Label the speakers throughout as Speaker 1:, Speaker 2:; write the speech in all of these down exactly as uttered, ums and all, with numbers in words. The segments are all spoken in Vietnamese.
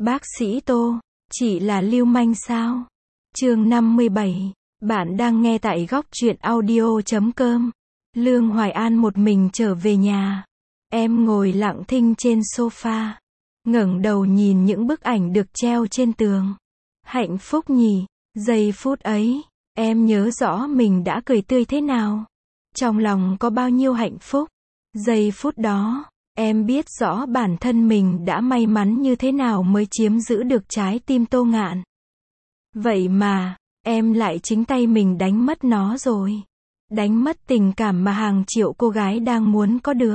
Speaker 1: Bác sĩ Tô, chị là lưu manh sao? Chương năm mươi bảy. Bạn đang nghe tại góc truyện audio chấm com. Lương Hoài An một mình trở về nhà. Em ngồi lặng thinh trên sofa, ngẩng đầu nhìn những bức ảnh được treo trên tường. Hạnh phúc nhỉ? Giây phút ấy, em nhớ rõ mình đã cười tươi thế nào. Trong lòng có bao nhiêu hạnh phúc. Giây phút đó, em biết rõ bản thân mình đã may mắn như thế nào mới chiếm giữ được trái tim Tô Ngạn. Vậy mà, em lại chính tay mình đánh mất nó rồi. Đánh mất tình cảm mà hàng triệu cô gái đang muốn có được.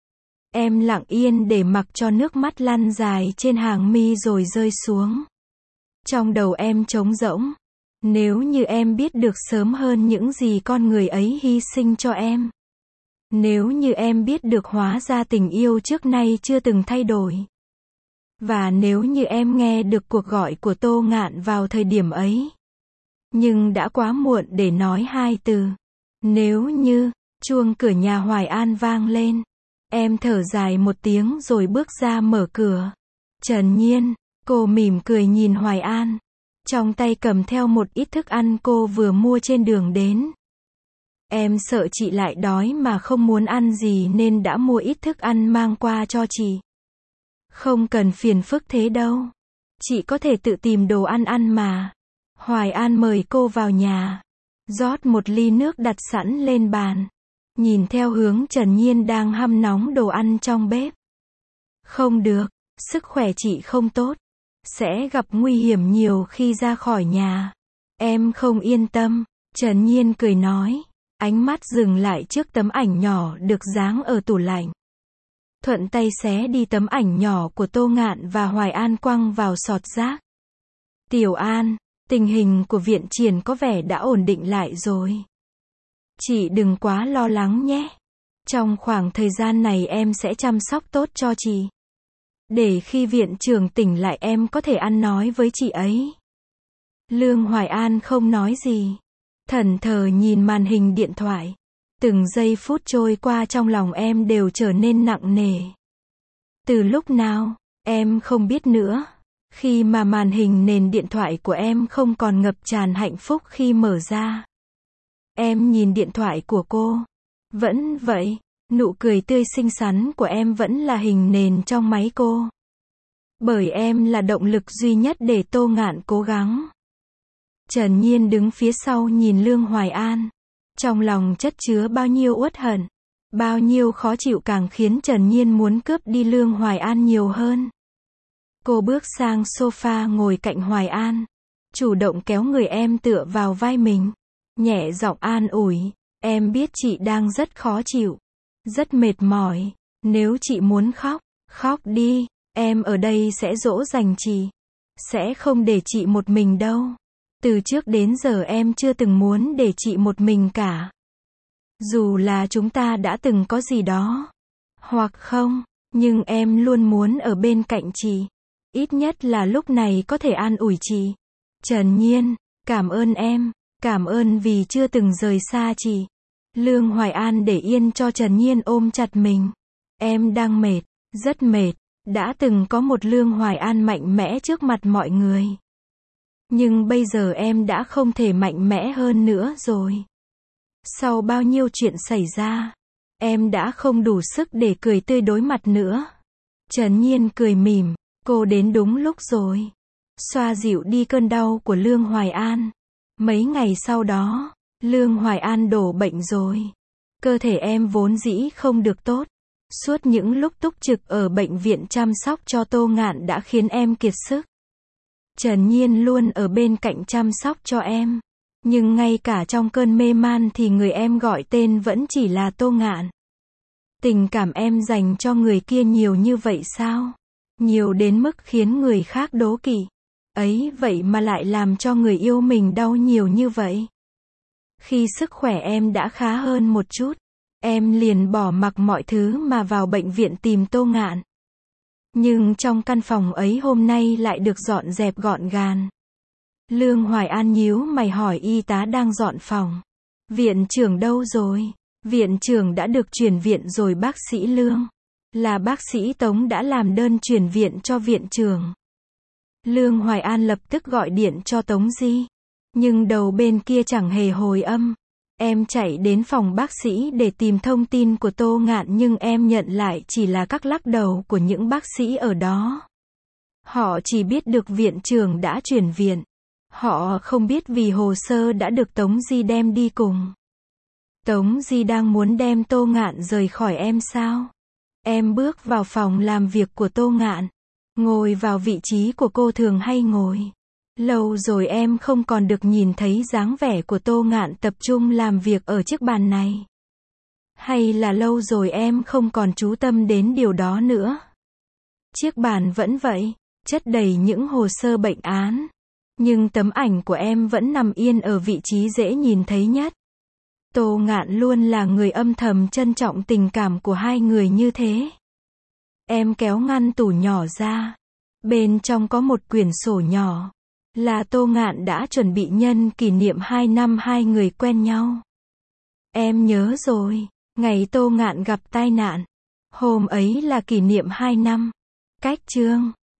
Speaker 1: Em lặng yên để mặc cho nước mắt lăn dài trên hàng mi rồi rơi xuống. Trong đầu em trống rỗng. Nếu như em biết được sớm hơn những gì con người ấy hy sinh cho em. Nếu như em biết được hóa ra tình yêu trước nay chưa từng thay đổi. Và nếu như em nghe được cuộc gọi của Tô Ngạn vào thời điểm ấy. Nhưng đã quá muộn để nói hai từ. Nếu như, chuông cửa nhà Hoài An vang lên. Em thở dài một tiếng rồi bước ra mở cửa. Trần Nhiên, cô mỉm cười nhìn Hoài An. Trong tay cầm theo một ít thức ăn cô vừa mua trên đường đến. Em sợ chị lại đói mà không muốn ăn gì nên đã mua ít thức ăn mang qua cho chị. Không cần phiền phức thế đâu. Chị có thể tự tìm đồ ăn ăn mà. Hoài An mời cô vào nhà. Rót một ly nước đặt sẵn lên bàn. Nhìn theo hướng Trần Nhiên đang hâm nóng đồ ăn trong bếp. Không được, sức khỏe chị không tốt. Sẽ gặp nguy hiểm nhiều khi ra khỏi nhà. Em không yên tâm. Trần Nhiên cười nói. Ánh mắt dừng lại trước tấm ảnh nhỏ được dáng ở tủ lạnh. Thuận tay xé đi tấm ảnh nhỏ của Tô Ngạn và Hoài An quăng vào sọt rác. Tiểu An, tình hình của viện triển có vẻ đã ổn định lại rồi. Chị đừng quá lo lắng nhé. Trong khoảng thời gian này em sẽ chăm sóc tốt cho chị. Để khi viện trưởng tỉnh lại em có thể ăn nói với chị ấy. Lương Hoài An không nói gì. Thẫn thờ nhìn màn hình điện thoại. Từng giây phút trôi qua trong lòng em đều trở nên nặng nề. Từ lúc nào, em không biết nữa. Khi mà màn hình nền điện thoại của em không còn ngập tràn hạnh phúc khi mở ra. Em nhìn điện thoại của cô. Vẫn vậy, nụ cười tươi xinh xắn của em vẫn là hình nền trong máy cô. Bởi em là động lực duy nhất để Tô Ngạn cố gắng. Trần Nhiên đứng phía sau nhìn Lương Hoài An. Trong lòng chất chứa bao nhiêu uất hận, bao nhiêu khó chịu càng khiến Trần Nhiên muốn cướp đi Lương Hoài An nhiều hơn. Cô bước sang sofa ngồi cạnh Hoài An. Chủ động kéo người em tựa vào vai mình. Nhẹ giọng an ủi. Em biết chị đang rất khó chịu. Rất mệt mỏi. Nếu chị muốn khóc, khóc đi. Em ở đây sẽ dỗ dành chị. Sẽ không để chị một mình đâu. Từ trước đến giờ em chưa từng muốn để chị một mình cả. Dù là chúng ta đã từng có gì đó. Hoặc không, nhưng em luôn muốn ở bên cạnh chị. Ít nhất là lúc này có thể an ủi chị. Trần Nhiên, cảm ơn em. Cảm ơn vì chưa từng rời xa chị. Lương Hoài An để yên cho Trần Nhiên ôm chặt mình. Em đang mệt, rất mệt. Đã từng có một Lương Hoài An mạnh mẽ trước mặt mọi người. Nhưng bây giờ em đã không thể mạnh mẽ hơn nữa rồi. Sau bao nhiêu chuyện xảy ra, em đã không đủ sức để cười tươi đối mặt nữa. Trần Nhiên cười mỉm, cô đến đúng lúc rồi. Xoa dịu đi cơn đau của Lương Hoài An. Mấy ngày sau đó, Lương Hoài An đổ bệnh rồi. Cơ thể em vốn dĩ không được tốt. Suốt những lúc túc trực ở bệnh viện chăm sóc cho Tô Ngạn đã khiến em kiệt sức. Trần Nhiên luôn ở bên cạnh chăm sóc cho em. Nhưng ngay cả trong cơn mê man thì người em gọi tên vẫn chỉ là Tô Ngạn. Tình cảm em dành cho người kia nhiều như vậy sao? Nhiều đến mức khiến người khác đố kỵ. Ấy vậy mà lại làm cho người yêu mình đau nhiều như vậy. Khi sức khỏe em đã khá hơn một chút, em liền bỏ mặc mọi thứ mà vào bệnh viện tìm Tô Ngạn. Nhưng trong căn phòng ấy hôm nay lại được dọn dẹp gọn gàng. Lương Hoài An nhíu mày hỏi y tá đang dọn phòng. Viện trưởng đâu rồi? Viện trưởng đã được chuyển viện rồi bác sĩ Lương. Là bác sĩ Tống đã làm đơn chuyển viện cho viện trưởng. Lương Hoài An lập tức gọi điện cho Tống Di. Nhưng đầu bên kia chẳng hề hồi âm. Em chạy đến phòng bác sĩ để tìm thông tin của Tô Ngạn nhưng em nhận lại chỉ là các lắc đầu của những bác sĩ ở đó. Họ chỉ biết được viện trưởng đã chuyển viện. Họ không biết vì hồ sơ đã được Tống Di đem đi cùng. Tống Di đang muốn đem Tô Ngạn rời khỏi em sao? Em bước vào phòng làm việc của Tô Ngạn. Ngồi vào vị trí của cô thường hay ngồi. Lâu rồi em không còn được nhìn thấy dáng vẻ của Tô Ngạn tập trung làm việc ở chiếc bàn này. Hay là lâu rồi em không còn chú tâm đến điều đó nữa. Chiếc bàn vẫn vậy, chất đầy những hồ sơ bệnh án. Nhưng tấm ảnh của em vẫn nằm yên ở vị trí dễ nhìn thấy nhất. Tô Ngạn luôn là người âm thầm trân trọng tình cảm của hai người như thế. Em kéo ngăn tủ nhỏ ra. Bên trong có một quyển sổ nhỏ. Là Tô Ngạn đã chuẩn bị nhân kỷ niệm hai năm hai người quen nhau. Em nhớ rồi, ngày Tô Ngạn gặp tai nạn. Hôm ấy là kỷ niệm hai năm. Cách chương